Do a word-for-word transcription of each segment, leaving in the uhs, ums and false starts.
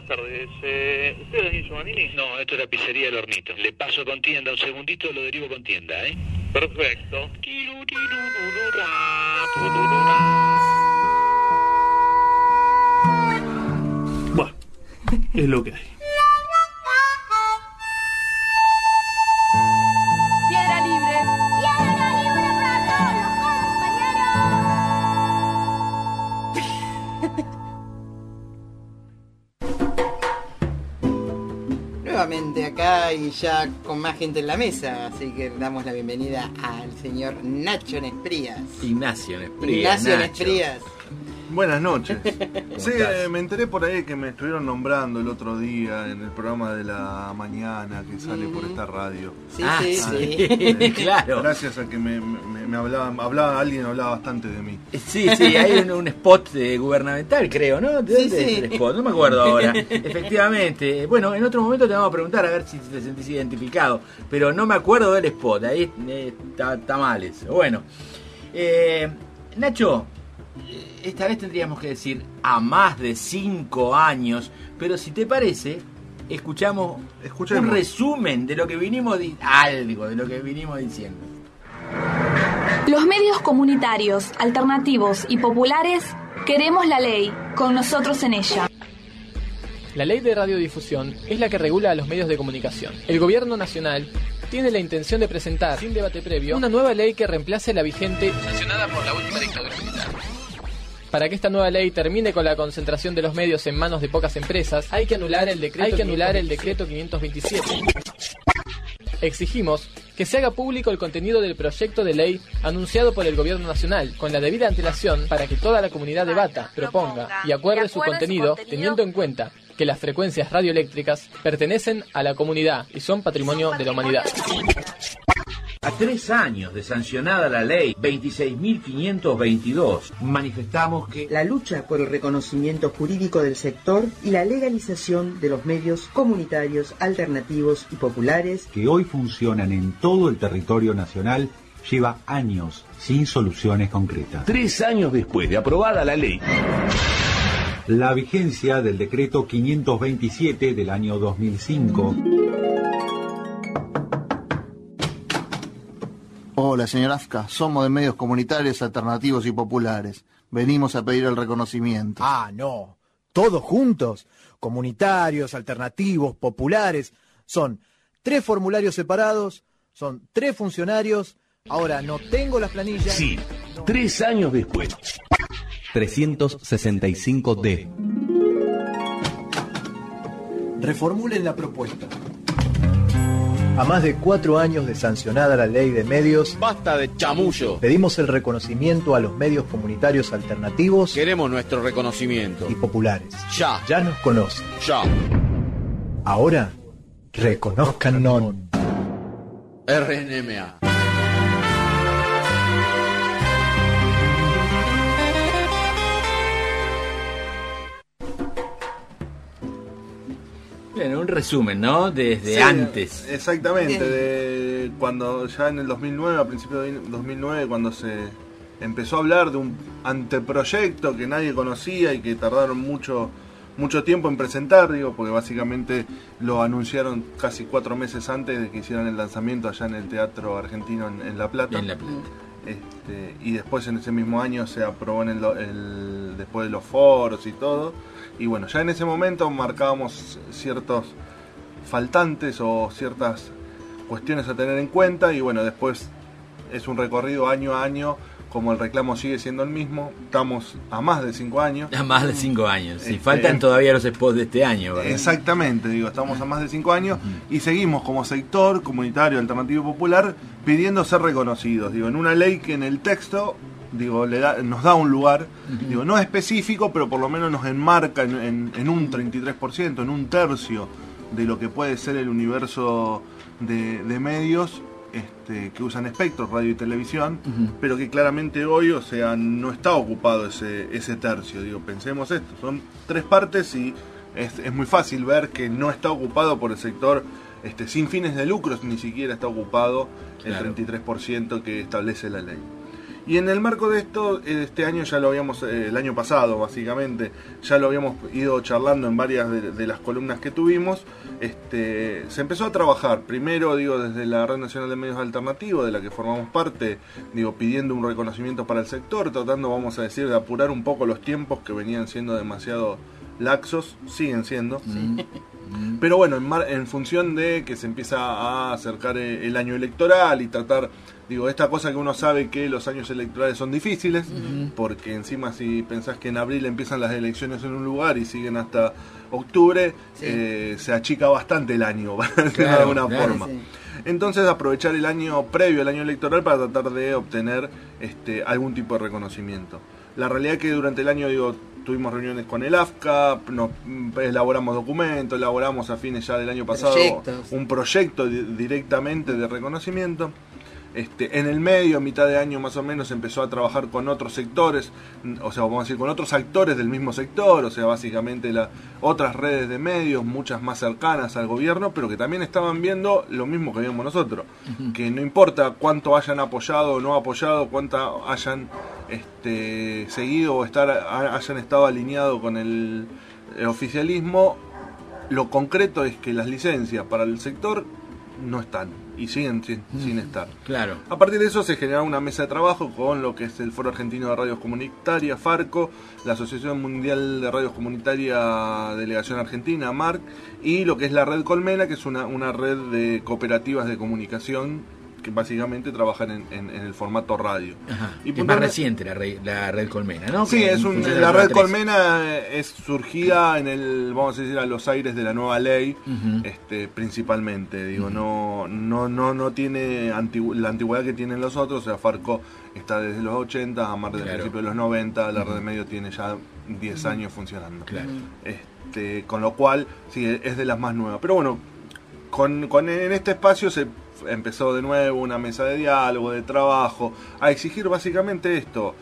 tardes. Eh, ¿Usted es Daniel Giovannini? No, esto es la pizzería del Hornito. Le paso con tienda un segundito, lo derivo con tienda, ¿eh? Perfecto. Bueno, es lo que hay. Piedra libre. Piedra libre para todos los compañeros. Nuevamente acá y ya con más gente en la mesa, así que damos la bienvenida al señor Nacho Nesprías. Ignacio Nesprías. Ignacio Nacho. Nesprías. Buenas noches. Sí, estás? eh, me enteré por ahí que me estuvieron nombrando el otro día en el programa de la mañana que sale por esta radio. Sí, Ah, sí, sí. sí. Claro. Gracias a que me, me, me hablaban, hablaba, alguien hablaba bastante de mí. Sí, sí, hay un, un spot eh, gubernamental, creo, ¿no? ¿De Sí, dónde sí. es el spot? No me acuerdo ahora. Efectivamente. Bueno, en otro momento te vamos a preguntar a ver si te sentís identificado, pero no me acuerdo del spot. Ahí eh, está, está mal eso. Bueno, eh, Nacho, esta vez tendríamos que decir a más de cinco años, pero si te parece, escuchamos Escuchemos. un resumen de lo que vinimos di- algo de lo que vinimos diciendo. Los medios comunitarios, alternativos y populares queremos la ley, con nosotros en ella. La ley de radiodifusión es la que regula a los medios de comunicación. El gobierno nacional tiene la intención de presentar, sin debate previo, una nueva ley que reemplace la vigente, sancionada por la última dictadura militar. Para que esta nueva ley termine con la concentración de los medios en manos de pocas empresas, hay que anular el decreto, hay que anular el decreto quinientos veintisiete. Exigimos que se haga público el contenido del proyecto de ley anunciado por el Gobierno Nacional, con la debida antelación para que toda la comunidad debata, proponga y acuerde su contenido, teniendo en cuenta que las frecuencias radioeléctricas pertenecen a la comunidad y son patrimonio de la humanidad. A tres años de sancionada la ley veintiséis mil quinientos veintidós, manifestamos que La lucha por el reconocimiento jurídico del sector y la legalización de los medios comunitarios, alternativos y populares que hoy funcionan en todo el territorio nacional lleva años sin soluciones concretas. tres años después de aprobada la ley, La vigencia del decreto quinientos veintisiete del año dos mil cinco. Hola, señor Afka. Somos de medios comunitarios, alternativos y populares. Venimos a pedir el reconocimiento. Ah, no. Todos juntos. Comunitarios, alternativos, populares. Son tres formularios separados, son tres funcionarios. Ahora no tengo las planillas. sí, tres años después. trescientos sesenta y cinco D. Reformulen la propuesta. A más de cuatro años de sancionada la ley de medios, Basta de chamullo. pedimos el reconocimiento a los medios comunitarios alternativos Queremos nuestro reconocimiento. y populares. Ya. Ya nos conocen. Ya. Ahora, reconozcanos. R N M A. Bueno, un resumen, ¿no? Desde Sí, antes. Exactamente, de cuando ya en el dos mil nueve, a principios de dos mil nueve, cuando se empezó a hablar de un anteproyecto que nadie conocía y que tardaron mucho mucho tiempo en presentar, digo, porque básicamente lo anunciaron casi cuatro meses antes de que hicieran el lanzamiento allá en el Teatro Argentino en, en La Plata. En La Plata. Este, y después en ese mismo año se aprobó en el, el- después de los foros y todo. Y bueno, ya en ese momento marcábamos ciertos faltantes o ciertas cuestiones a tener en cuenta. Y bueno, después es un recorrido año a año, como el reclamo sigue siendo el mismo. Estamos a más de cinco años. A más de cinco años. Y Este, faltan todavía los spots de este año, ¿verdad? Exactamente, digo, estamos a más de cinco años y seguimos como sector comunitario, alternativo y popular pidiendo ser reconocidos. Digo, en una ley que en el texto, digo, le da, nos da un lugar, digo, no específico, pero por lo menos nos enmarca en, en, en un treinta y tres por ciento, en un tercio de lo que puede ser el universo de, de medios este, que usan espectros, radio y televisión, Ujú. pero que claramente hoy, o sea, no está ocupado ese, ese tercio. Digo, pensemos esto, son tres partes y es, es muy fácil ver que no está ocupado por el sector este, sin fines de lucros, ni siquiera está ocupado el Claro. treinta y tres por ciento que establece la ley. Y en el marco de esto, este año ya lo habíamos, eh, el año pasado básicamente, ya lo habíamos ido charlando en varias de, de las columnas que tuvimos. Este, se empezó a trabajar, primero digo desde la Red Nacional de Medios Alternativos, de la que formamos parte, digo pidiendo un reconocimiento para el sector, tratando, vamos a decir, de apurar un poco los tiempos que venían siendo demasiado laxos, siguen siendo. Sí. Pero bueno, en, mar, en función de que se empieza a acercar el año electoral y tratar, digo, esta cosa que uno sabe que los años electorales son difíciles, uh-huh. porque encima si pensás que en abril empiezan las elecciones en un lugar y siguen hasta octubre, sí. eh, se achica bastante el año, claro, de alguna claro, forma. Sí. Entonces aprovechar el año previo al año electoral para tratar de obtener este, algún tipo de reconocimiento. La realidad es que durante el año, digo, tuvimos reuniones con el A F C A, nos elaboramos documentos, elaboramos a fines ya del año pasado Proyectos. un proyecto di- directamente de reconocimiento. Este, en el medio, a mitad de año más o menos, empezó a trabajar con otros sectores, o sea, vamos a decir, con otros actores del mismo sector, o sea, básicamente la, otras redes de medios, muchas más cercanas al gobierno, pero que también estaban viendo lo mismo que vimos nosotros, uh-huh. que no importa cuánto hayan apoyado o no apoyado, cuánto hayan este, seguido o estar, hayan estado alineado con el, el oficialismo, lo concreto es que las licencias para el sector no están y siguen sin, mm, sin estar. Claro. A partir de eso se generó una mesa de trabajo con lo que es el Foro Argentino de Radios Comunitarias, FARCO, la Asociación Mundial de Radios Comunitarias Delegación Argentina, MARC, y lo que es la Red Colmena, que es una, una red de cooperativas de comunicación que básicamente trabajan en, en, en el formato radio. Ajá. Y es más reciente la red, la red Colmena, ¿no? Sí, es un, la red Colmena es surgida en el, vamos a decir, a los aires de la nueva ley, uh-huh. este, principalmente. Digo, uh-huh. no, no, no, no tiene antigu- la antigüedad que tienen los otros. O sea, Farco está desde los ochenta, Amar desde el principio de los noventa, la uh-huh. red de medio tiene ya diez uh-huh. años funcionando. Claro. Este, con lo cual, sí, es de las más nuevas. Pero bueno, con, con en este espacio se empezó de nuevo una mesa de diálogo, de trabajo, a exigir básicamente esto.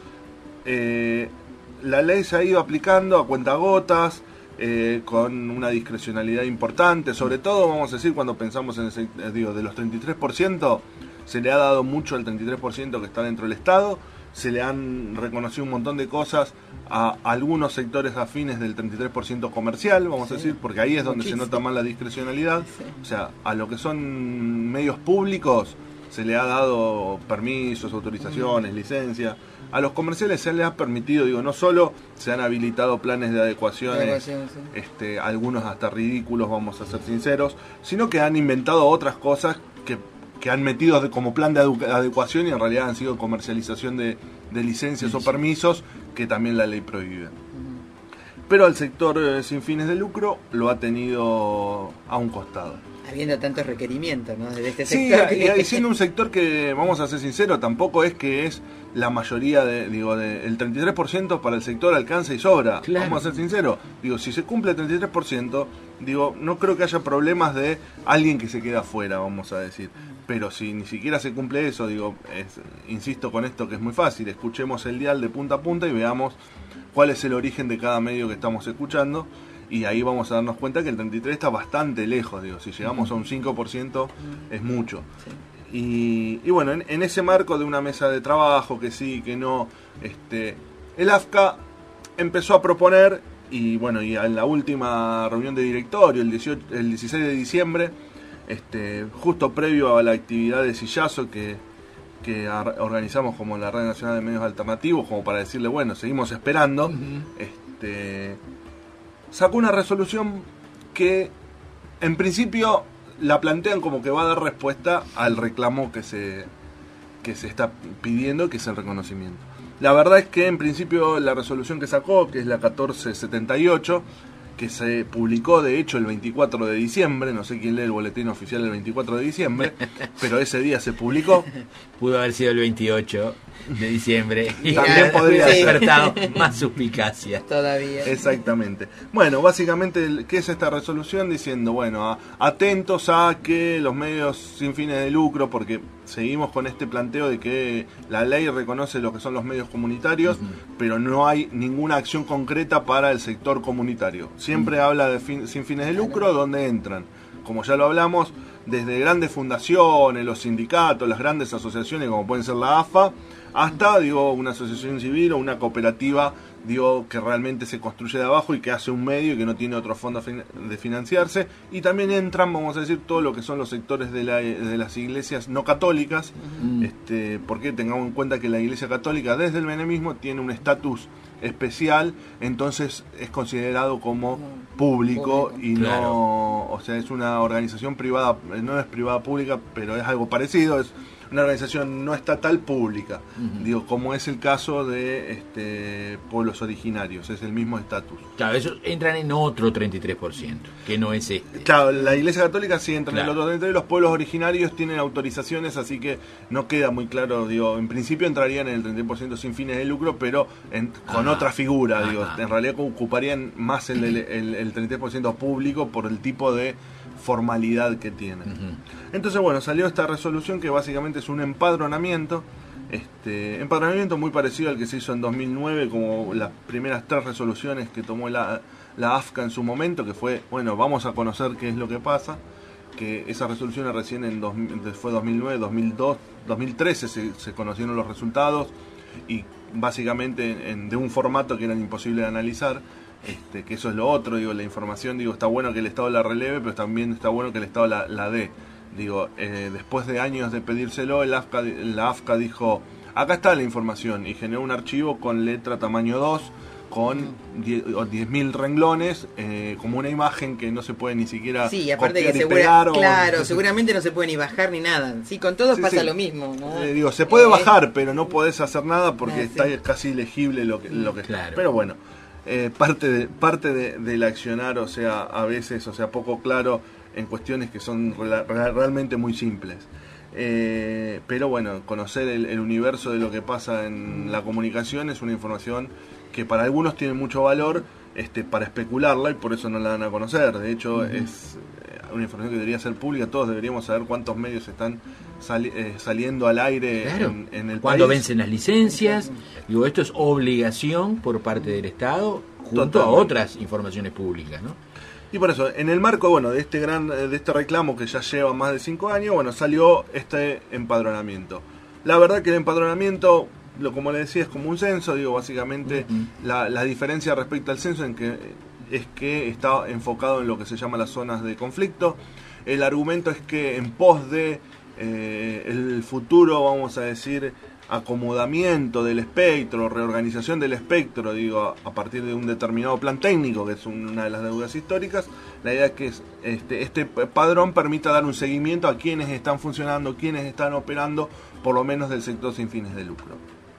Eh, la ley se ha ido aplicando a cuentagotas, eh, con una discrecionalidad importante, sobre todo, vamos a decir, cuando pensamos en ese, digo, de los treinta y tres por ciento, se le ha dado mucho al treinta y tres por ciento que está dentro del Estado, se le han reconocido un montón de cosas a algunos sectores afines del treinta y tres por ciento comercial, vamos sí. a decir, porque ahí es donde Muchísimo. se nota más la discrecionalidad. Sí. O sea, a lo que son medios públicos se le ha dado permisos, autorizaciones, mm. licencias. A los comerciales se les ha permitido, digo, no solo se han habilitado planes de adecuaciones, de adecuación, sí. este, algunos hasta ridículos, vamos a ser sinceros, sino que han inventado otras cosas que que han metido de, como plan de adecuación y en realidad han sido comercialización de, de licencias sí, o permisos que también la ley prohíbe. Uh-huh. Pero al sector eh, sin fines de lucro lo ha tenido a un costado. Habiendo tantos requerimientos, ¿no? De este sí, sector. y, y siendo un sector que, vamos a ser sinceros, tampoco es que es la mayoría, de digo, de, el treinta y tres por ciento para el sector alcanza y sobra. Claro. Vamos a ser sinceros. Digo, si se cumple el treinta y tres por ciento, digo, no creo que haya problemas de alguien que se queda afuera, vamos a decir. Pero si ni siquiera se cumple eso, digo, es, insisto con esto que es muy fácil, escuchemos el dial de punta a punta y veamos cuál es el origen de cada medio que estamos escuchando. Y ahí vamos a darnos cuenta que el treinta y tres está bastante lejos, digo, si llegamos a un cinco por ciento es mucho. Y, y bueno, en, en ese marco de una mesa de trabajo, que sí, que no, este, el A F C A empezó a proponer, y bueno, y en la última reunión de directorio, el, dieciocho, el dieciséis de diciembre, este, justo previo a la actividad de Sillazo que, que organizamos como la Red Nacional de Medios Alternativos, como para decirle, bueno, seguimos esperando, uh-huh. este... sacó una resolución que en principio la plantean como que va a dar respuesta al reclamo que se que se está pidiendo, que es el reconocimiento. La verdad es que en principio la resolución que sacó, que es la catorce setenta y ocho, que se publicó de hecho el veinticuatro de diciembre, no sé quién lee el boletín oficial el veinticuatro de diciembre, pero ese día se publicó. Pudo haber sido el veintiocho de diciembre y también podría haber despertado más suspicacia. Todavía. Exactamente. Bueno, básicamente, ¿qué es esta resolución? Diciendo, bueno, a, atentos a que los medios sin fines de lucro, porque seguimos con este planteo de que la ley reconoce lo que son los medios comunitarios, uh-huh. pero no hay ninguna acción concreta para el sector comunitario. Siempre uh-huh. habla de fin, sin fines de lucro, donde entran, como ya lo hablamos, desde grandes fundaciones, los sindicatos, las grandes asociaciones como pueden ser la A F A, hasta, digo, una asociación civil o una cooperativa, digo, que realmente se construye de abajo y que hace un medio y que no tiene otro fondo de financiarse. Y también entran, vamos a decir, todo lo que son los sectores de, la, de las iglesias no católicas, uh-huh. este, porque tengamos en cuenta que la iglesia católica desde el menemismo tiene un estatus especial, entonces es considerado como público y claro. no, o sea, es una organización privada, no es privada pública, pero es algo parecido, es una organización no estatal pública, uh-huh. digo, como es el caso de este pueblos originarios, es el mismo estatus. Claro, esos entran en otro treinta y tres por ciento, que no es este. Claro, la Iglesia Católica sí entra claro. en el otro treinta y tres por ciento, los pueblos originarios tienen autorizaciones, así que no queda muy claro, digo, en principio entrarían en el treinta y tres por ciento sin fines de lucro, pero en, con ah, otra figura, ah, digo, ah. en realidad ocuparían más el, el, el, el treinta y tres por ciento público por el tipo de formalidad que tienen. Uh-huh. Entonces, bueno, salió esta resolución que básicamente es un empadronamiento, este empadronamiento muy parecido al que se hizo en dos mil nueve, como las primeras tres resoluciones que tomó la, la A F C A en su momento, que fue, bueno, vamos a conocer qué es lo que pasa, que esas resoluciones recién en dos, fue dos mil nueve, dos mil dos, dos mil trece se, se conocieron los resultados y básicamente en, en, de un formato que era imposible de analizar. Este, que eso es lo otro, digo, la información, digo, está bueno que el Estado la releve, pero también está bueno que el Estado la, la dé. Digo, eh, después de años de pedírselo, el A F C A, la A F C A dijo, acá está la información, y generó un archivo con letra tamaño dos, con diez mil renglones, eh, como una imagen que no se puede ni siquiera sí, aparte copiar que y segura, pegar. Claro, o... seguramente no se puede ni bajar ni nada. Sí, con todos sí, pasa sí. lo mismo, ¿no? Eh, digo, se puede eh, bajar, pero no podés hacer nada porque ah, está sí. casi ilegible lo que, lo que claro. está. Pero bueno. Eh, parte de, parte de, del accionar, o sea, a veces, o sea, poco claro en cuestiones que son real, realmente muy simples. Eh, pero bueno, conocer el, el universo de lo que pasa en la comunicación es una información que para algunos tiene mucho valor este, para especularla y por eso no la dan a conocer. De hecho, uh-huh. es una información que debería ser pública, todos deberíamos saber cuántos medios están sali- eh, saliendo al aire claro. en, en el Cuando país. vencen las licencias, digo, esto es obligación por parte del Estado junto Totalmente. a otras informaciones públicas, ¿no? Y por eso, en el marco, bueno, de este gran, de este reclamo que ya lleva más de cinco años, bueno, salió este empadronamiento. La verdad que el empadronamiento, lo como le decía, es como un censo, digo, básicamente uh-huh. la, la diferencia respecto al censo en que es que está enfocado en lo que se llama las zonas de conflicto. El argumento es que en pos de eh, el futuro, vamos a decir, acomodamiento del espectro, reorganización del espectro, digo, a, a partir de un determinado plan técnico, que es una de las deudas históricas, la idea es que es, este, este padrón permita dar un seguimiento a quienes están funcionando, quienes están operando, por lo menos del sector sin fines de lucro.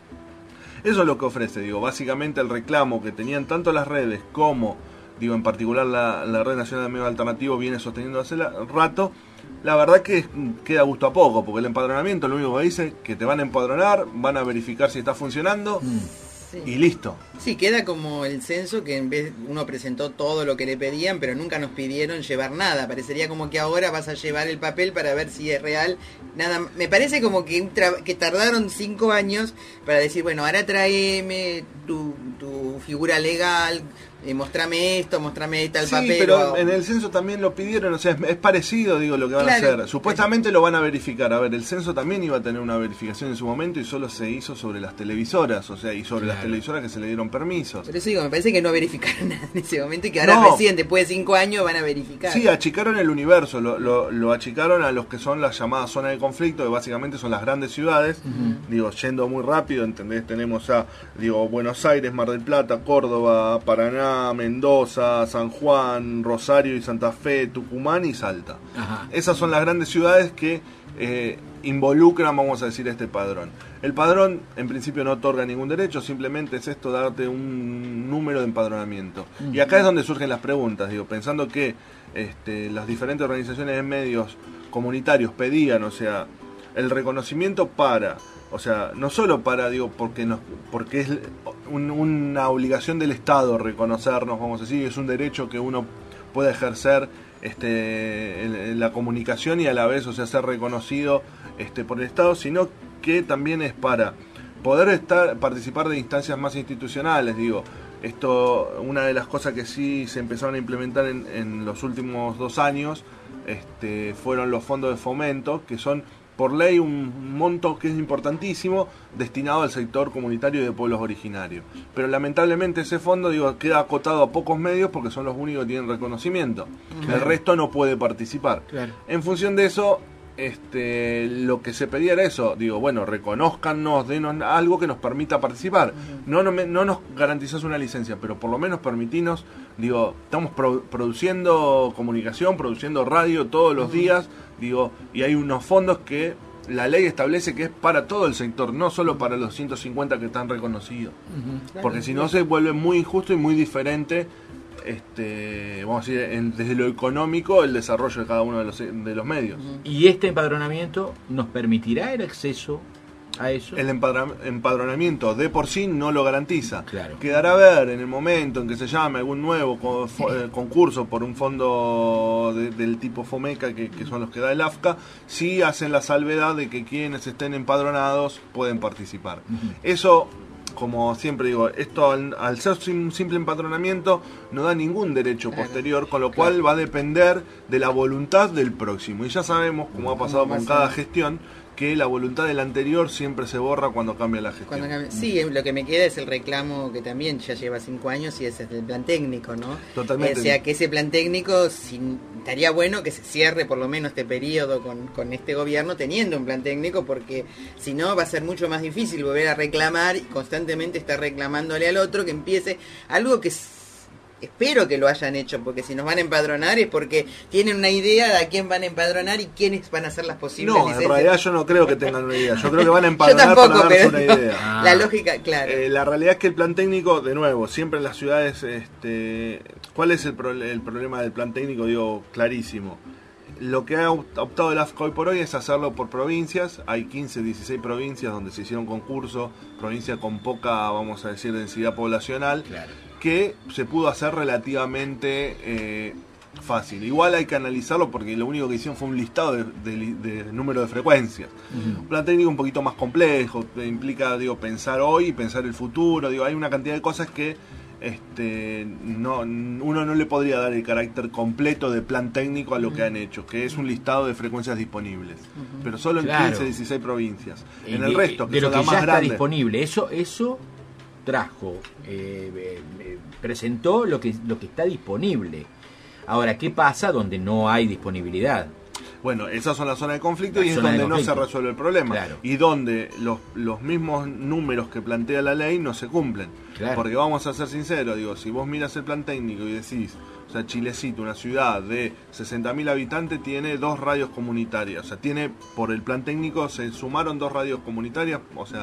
Eso es lo que ofrece, digo, básicamente el reclamo que tenían tanto las redes como, digo, en particular la, la Red Nacional de Medios Alternativos viene sosteniendo hace la, rato. La verdad que queda gusto a poco, porque el empadronamiento lo único que dice que te van a empadronar, van a verificar si está funcionando sí. y listo. Sí, queda como el censo que en vez uno presentó todo lo que le pedían, pero nunca nos pidieron llevar nada. Parecería como que ahora vas a llevar el papel para ver si es real. Nada, me parece como que, un tra- que tardaron cinco años para decir, bueno, ahora tráeme tu, tu figura legal, eh, mostrame esto, mostrame tal sí, papel. pero o... en el censo también lo pidieron, o sea, es, es parecido, digo, lo que van claro. a hacer. Supuestamente lo van a verificar. A ver, el censo también iba a tener una verificación en su momento y solo se hizo sobre las televisoras, o sea, y sobre claro. las televisoras que se le dieron permisos. Por eso digo, me parece que no verificaron nada en ese momento y que ahora no. recién, después de cinco años, van a verificar. Sí, achicaron el universo, lo, lo, lo achicaron a los que son las llamadas zonas de conflicto, que básicamente son las grandes ciudades. Uh-huh. Digo, yendo muy rápido, ¿entendés? Tenemos a, digo, Buenos Aires, Mar del Plata, Córdoba, Paraná, Mendoza, San Juan, Rosario y Santa Fe, Tucumán y Salta. Ajá. Esas son las grandes ciudades que eh, involucran, vamos a decir, este padrón. El padrón en principio no otorga ningún derecho, simplemente es esto, darte un número de empadronamiento. Uh-huh. Y acá es donde surgen las preguntas, digo, pensando que este, las diferentes organizaciones de medios comunitarios pedían, o sea, el reconocimiento para, o sea, no solo para, digo, porque nos, porque es un, una obligación del Estado reconocernos, vamos a decir, es un derecho que uno puede ejercer este, en, en la comunicación y a la vez, o sea, ser reconocido este, por el Estado, sino que también es para poder estar participar de instancias más institucionales, digo. Esto, una de las cosas que sí se empezaron a implementar en, en los últimos dos años, este, fueron los fondos de fomento, que son por ley un monto que es importantísimo destinado al sector comunitario y de pueblos originarios. Pero lamentablemente ese fondo, digo, queda acotado a pocos medios porque son los únicos que tienen reconocimiento. Claro. El resto no puede participar. Claro. En función de eso, este, lo que se pedía era eso, digo, bueno, reconózcanos, denos algo que nos permita participar. Uh-huh. No, no, me, no nos garantizás una licencia, pero por lo menos permitinos, digo, estamos pro, produciendo comunicación, produciendo radio todos los uh-huh. días, digo, y hay unos fondos que la ley establece que es para todo el sector, no solo para los ciento cincuenta que están reconocidos. Uh-huh. Porque si no se vuelve muy injusto y muy diferente, este, vamos a decir, en, desde lo económico, el desarrollo de cada uno de los, de los medios. ¿Y este empadronamiento nos permitirá el acceso a eso? El empadra- empadronamiento de por sí no lo garantiza. Claro. Quedará a ver en el momento en que se llame algún nuevo co- fo- eh, concurso por un fondo de, del tipo FOMECA, que, que son los que da el A F C A, si hacen la salvedad de que quienes estén empadronados pueden participar. Uh-huh. Eso, como siempre digo, esto al, al ser un simple empadronamiento no da ningún derecho claro, posterior, con lo cual claro. va a depender de la voluntad del próximo. Y ya sabemos, como ha pasado con cada gestión, que la voluntad del anterior siempre se borra cuando cambia la gestión. Cambia, sí, lo que me queda es el reclamo que también ya lleva cinco años y ese es el plan técnico, ¿no? Totalmente. O sea, que ese plan técnico, sin, estaría bueno que se cierre por lo menos este periodo con, con este gobierno teniendo un plan técnico, porque si no va a ser mucho más difícil volver a reclamar y constantemente estar reclamándole al otro que empiece algo que espero que lo hayan hecho, porque si nos van a empadronar es porque tienen una idea de a quién van a empadronar y quiénes van a ser las posibles no, licencias. En realidad yo no creo que tengan una idea. Yo creo que van a empadronar tampoco, para darse pero una idea. Ah. La lógica, claro. Eh, la realidad es que el plan técnico, de nuevo, siempre en las ciudades, este, ¿cuál es el, pro- el problema del plan técnico? Digo, clarísimo. Lo que ha optado el A F C A hoy por hoy es hacerlo por provincias. Hay quince, dieciséis provincias donde se hicieron concursos, provincias con poca, vamos a decir, densidad poblacional. Claro. Que se pudo hacer relativamente eh, fácil. Igual hay que analizarlo porque lo único que hicieron fue un listado de, de, de número de frecuencias. Uh-huh. Un plan técnico un poquito más complejo, implica, digo, pensar hoy y pensar el futuro. Digo, hay una cantidad de cosas que este, no, uno no le podría dar el carácter completo de plan técnico a lo uh-huh. que han hecho, que es un listado de frecuencias disponibles. Uh-huh. Pero solo en claro. quince, dieciséis provincias. Y en el resto, que de son lo que las ya más está grandes. disponible, eso, eso trajo, eh, eh, presentó lo que, lo que está disponible. Ahora, ¿qué pasa donde no hay disponibilidad? Bueno, esas son las zonas de conflicto la y es donde no se resuelve el problema. Claro. Y donde los, los mismos números que plantea la ley no se cumplen. Claro. Porque vamos a ser sinceros, digo, si vos miras el plan técnico y decís, o sea, Chilecito, una ciudad de sesenta mil habitantes, tiene dos radios comunitarias. O sea, tiene, por el plan técnico se sumaron dos radios comunitarias, o sea,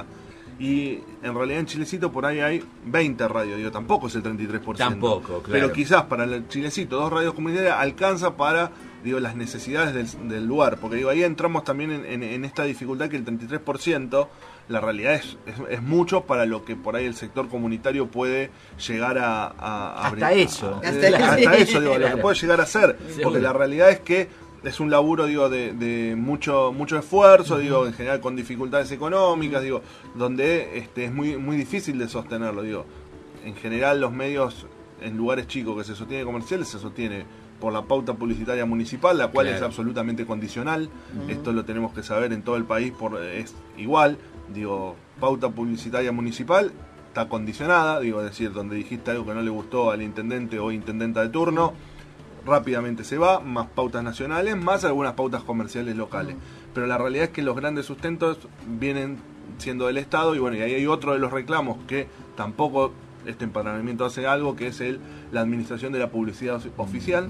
y en realidad en Chilecito por ahí hay veinte radios, digo, tampoco es el treinta y tres por ciento. Tampoco, claro. Pero quizás para el Chilecito, dos radios comunitarias alcanza para, digo, las necesidades del, del lugar, porque digo, ahí entramos también en, en, en esta dificultad que el treinta y tres por ciento, la realidad es, es, es mucho para lo que por ahí el sector comunitario puede llegar a, a, a hasta abrir, eso a, hasta, hasta eso, digo, claro. Lo que puede llegar a ser, porque seguro. La realidad es que es un laburo, digo, de, de mucho mucho esfuerzo, uh-huh. digo, en general con dificultades económicas, digo, donde este es muy muy difícil de sostenerlo, digo. En general los medios en lugares chicos que se sostiene comerciales se sostiene por la pauta publicitaria municipal, la cual claro. es absolutamente condicional. Uh-huh. Esto lo tenemos que saber en todo el país, por es igual, digo, pauta publicitaria municipal está condicionada, digo, es decir, donde dijiste algo que no le gustó al intendente o intendenta de turno, rápidamente se va, más pautas nacionales, más algunas pautas comerciales locales. Pero la realidad es que los grandes sustentos vienen siendo del Estado, y bueno, y ahí hay otro de los reclamos que tampoco este empadronamiento hace algo, que es el la administración de la publicidad oficial.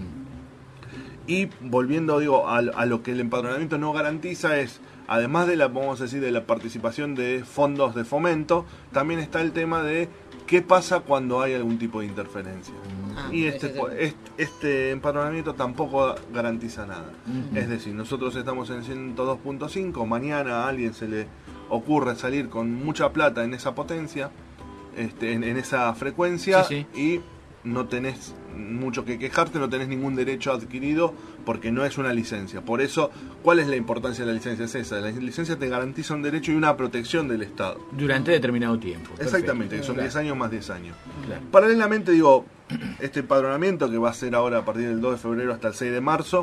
Y volviendo, digo, a, a lo que el empadronamiento no garantiza es, además de la, vamos a decir, de la participación de fondos de fomento, también está el tema de qué pasa cuando hay algún tipo de interferencia. Ah, y este, este, este empadronamiento tampoco garantiza nada. Uh-huh. Es decir, nosotros estamos en ciento dos punto cinco, mañana a alguien se le ocurre salir con mucha plata en esa potencia, este, en, en esa frecuencia, sí, sí. y no tenés mucho que quejarte, no tenés ningún derecho adquirido porque no es una licencia. Por eso, ¿cuál es la importancia de la licencia? Es esa, la licencia te garantiza un derecho y una protección del Estado. Durante determinado tiempo. Exactamente, perfecto. Son Claro. diez años más diez años. Claro. Paralelamente, digo, este empadronamiento que va a ser ahora a partir del dos de febrero hasta el seis de marzo,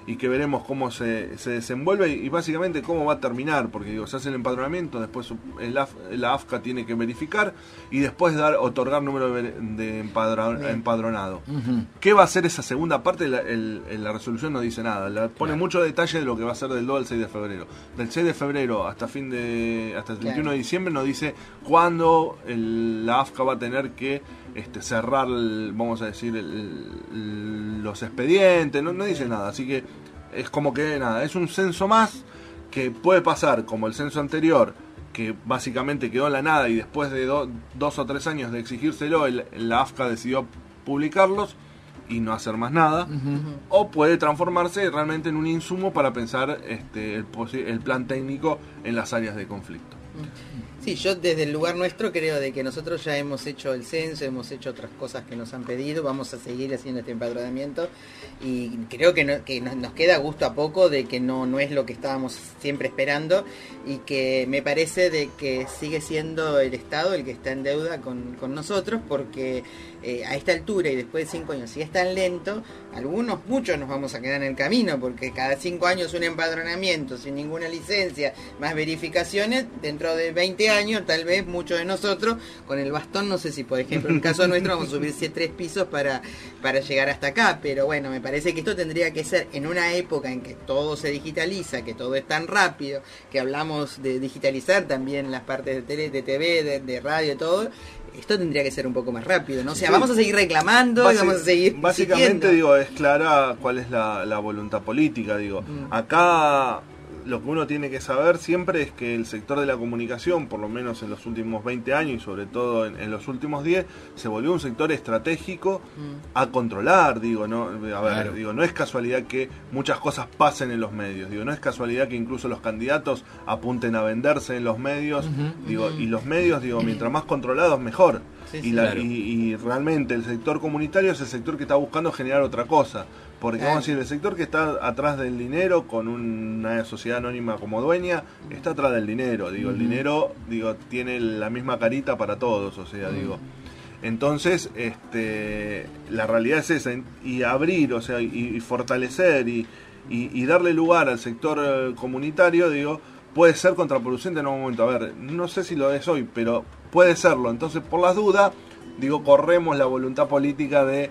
y que veremos cómo se, se desenvuelve y, y básicamente cómo va a terminar, porque digo, se hace el empadronamiento, después el A F, la A F C A tiene que verificar y después dar otorgar número de, de empadra, empadronado. Uh-huh. ¿Qué va a ser esa segunda parte? La, el, la resolución no dice nada, la, pone claro. mucho detalle de lo que va a ser del dos al seis de febrero. Del seis de febrero hasta fin de hasta el treinta y uno de diciembre nos dice cuándo el, la A F C A va a tener que este, cerrar, el, vamos a decir, el, el, los expedientes, no, no dice nada, así que es como que nada, es un censo más que puede pasar como el censo anterior, que básicamente quedó en la nada y después de do, dos o tres años de exigírselo, el, la A F C A decidió publicarlos y no hacer más nada, uh-huh. o puede transformarse realmente en un insumo para pensar este, el, el plan técnico en las áreas de conflicto. Sí, yo desde el lugar nuestro creo de que nosotros ya hemos hecho el censo, hemos hecho otras cosas que nos han pedido, vamos a seguir haciendo este empadronamiento y creo que, no, que nos queda gusto a poco de que no, no es lo que estábamos siempre esperando y que me parece de que sigue siendo el Estado el que está en deuda con, con nosotros porque eh, a esta altura y después de cinco años, si es tan lento, algunos, muchos nos vamos a quedar en el camino porque cada cinco años un empadronamiento sin ninguna licencia, más verificaciones, dentro de veinte años tal vez muchos de nosotros con el bastón, no sé si por ejemplo en el caso nuestro vamos a subirse tres pisos para, para llegar hasta acá, pero bueno, me parece que esto tendría que ser en una época en que todo se digitaliza, que todo es tan rápido, que hablamos de digitalizar también las partes de tele, de T V, de, de radio y todo. Esto tendría que ser un poco más rápido, ¿no? O sea, sí. vamos a seguir reclamando, Basi- y vamos a seguir Básicamente, siguiendo. digo, es clara cuál es la, la voluntad política, digo. Mm. Acá lo que uno tiene que saber siempre es que el sector de la comunicación, por lo menos en los últimos veinte años y sobre todo en, en los últimos diez, se volvió un sector estratégico mm. a controlar, digo, no, a ver, claro. digo, no es casualidad que muchas cosas pasen en los medios, digo, no es casualidad que incluso los candidatos apunten a venderse en los medios, uh-huh, digo, uh-huh. y los medios, digo, mientras más controlados mejor. Sí, sí, y, la, claro. y, y realmente el sector comunitario es el sector que está buscando generar otra cosa. Porque vamos a decir, el sector que está atrás del dinero, con una sociedad anónima como dueña, está atrás del dinero. Digo, uh-huh. el dinero, digo, tiene la misma carita para todos, o sea, uh-huh. digo. Entonces, este, la realidad es esa, y abrir, o sea, y, y fortalecer y, y, y darle lugar al sector comunitario, digo, puede ser contraproducente en un momento. A ver, no sé si lo es hoy, pero puede serlo. Entonces, por las dudas, digo, corremos la voluntad política de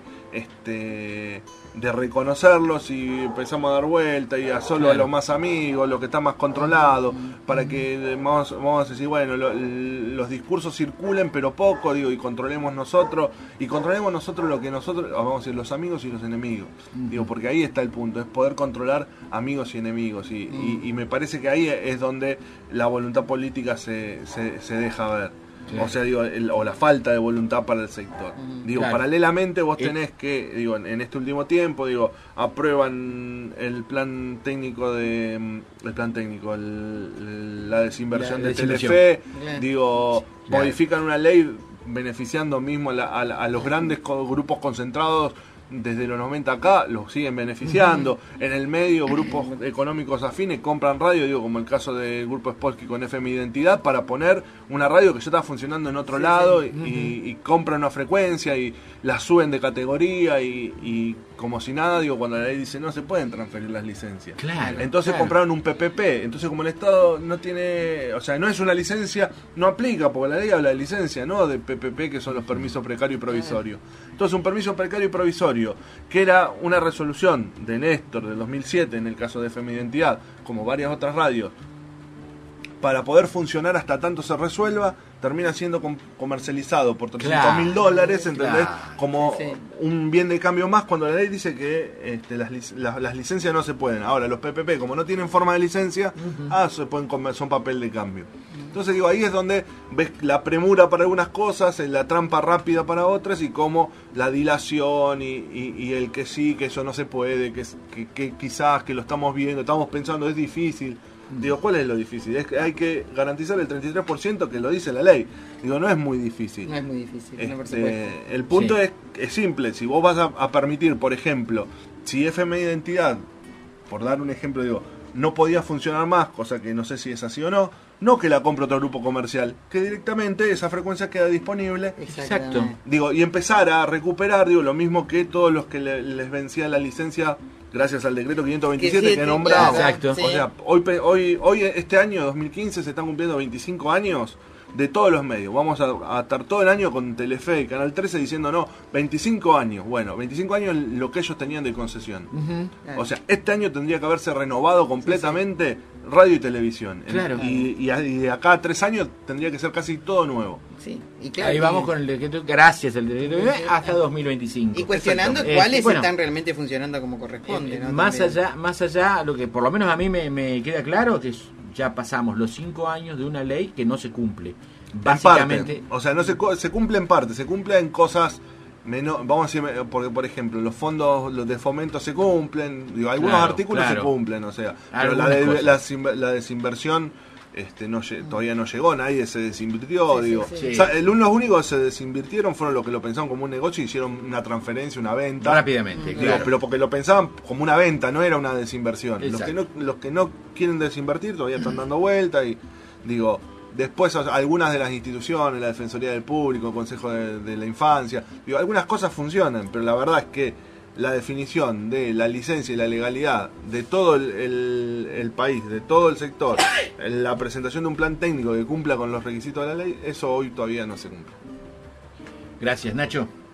este de reconocerlos y empezamos a dar vuelta y a solo claro. a los más amigos, lo que está más controlado, para que vamos, vamos a decir, bueno, lo, los discursos circulen pero poco, digo, y controlemos nosotros, y controlemos nosotros lo que nosotros, vamos a decir, los amigos y los enemigos, uh-huh. digo, porque ahí está el punto, es poder controlar amigos y enemigos, y, uh-huh. y, y me parece que ahí es donde la voluntad política se, se, se deja ver. Sí. O sea, digo, el, o la falta de voluntad para el sector. Mm, digo, claro. paralelamente vos tenés que, digo, en, en este último tiempo, digo, aprueban el plan técnico de, el plan técnico, el, la desinversión la, de la Telefe, claro. digo, claro. modifican una ley beneficiando mismo a, la, a, a los grandes co- grupos concentrados. Desde los noventa acá los siguen beneficiando. En el medio, grupos económicos afines compran radio, digo, como el caso del Grupo Spolsky con F M Identidad, para poner una radio que ya está funcionando en otro sí, lado sí. Y, uh-huh. y, y compran una frecuencia y la suben de categoría y, y como si nada, digo, cuando la ley dice no se pueden transferir las licencias. Claro, entonces claro. compraron un P P P. Entonces, como el Estado no tiene, o sea, no es una licencia, no aplica, porque la ley habla de licencia, no de P P P, que son los permisos precarios y provisorios. Entonces, un permiso precario y provisorio, que era una resolución de Néstor del dos mil siete, en el caso de F M Identidad, como varias otras radios, para poder funcionar hasta tanto se resuelva, termina siendo com- comercializado por trescientos mil claro, dólares, ¿entendés? Claro, como sí. un bien de cambio más, cuando la ley dice que este, las, lic- las, las licencias no se pueden. Ahora, los P P P, como no tienen forma de licencia, uh-huh. ah, se pueden comer, son papel de cambio. Entonces, digo, ahí es donde ves la premura para algunas cosas, la trampa rápida para otras, y como la dilación y, y, y el que sí, que eso no se puede, que, que, que quizás, que lo estamos viendo, estamos pensando, es difícil. Digo, ¿cuál es lo difícil? Es que hay que garantizar el treinta y tres por ciento que lo dice la ley. Digo, no es muy difícil. No es muy difícil. Este, no, por supuesto. El punto sí. es, es simple. Si vos vas a, a permitir, por ejemplo, si F M Identidad, por dar un ejemplo, digo, no podía funcionar más, cosa que no sé si es así o no, no que la compre otro grupo comercial, que directamente esa frecuencia queda disponible. Exacto. Digo, y empezar a recuperar, digo, lo mismo que todos los que le, les vencía la licencia, gracias al decreto quinientos veintisiete Que que, sí, nombramos. claro, Exacto. sí. O sea, hoy, pe- hoy, hoy, este año, dos mil quince, se están cumpliendo veinticinco años de todos los medios. Vamos a, a estar todo el año con Telefe y Canal trece diciendo, no, veinticinco años. Bueno, veinticinco años lo que ellos tenían de concesión. Ujú. O sea, este año tendría que haberse renovado completamente radio y televisión. En- Claro. Y, y, a- y de acá a tres años tendría que ser casi todo nuevo. Sí, y claro, Ahí y- vamos con el decreto, gracias al decreto hasta dos mil veinticinco. Y cuestionando Exacto. cuáles Eh, bueno, están realmente funcionando como corresponde, eh, ¿no? más También. allá, más allá, lo que por lo menos a mí me, me queda claro que es- ya pasamos los cinco años de una ley que no se cumple. En Básicamente, parte. O sea, no se, cu- se cumple en parte, se cumple en cosas menos, vamos a decir, eh, porque por ejemplo, los fondos los de fomento se cumplen, digo, algunos Claro, la claro. se cumplen, o sea, pero Algunas la, de- cosas. la, desinver- la desinversión este, no lle- todavía no llegó, nadie se desinvirtió, Sí, sí, digo. sí. O sea, el- los únicos que se desinvirtieron fueron los que lo pensaban como un negocio y hicieron una transferencia, una venta. rápidamente, Digo, claro. pero porque lo pensaban como una venta, no era una desinversión. Los que, no, Exacto. los que no quieren desinvertir todavía están dando vuelta y digo, después o sea, algunas de las instituciones, la Defensoría del Público, el Consejo de, de la Infancia, digo, algunas cosas funcionan, pero la verdad es que la definición de la licencia y la legalidad de todo el, el- el país, de todo el sector, la presentación de un plan técnico que cumpla con los requisitos de la ley, eso hoy todavía no se cumple. Gracias, Nacho.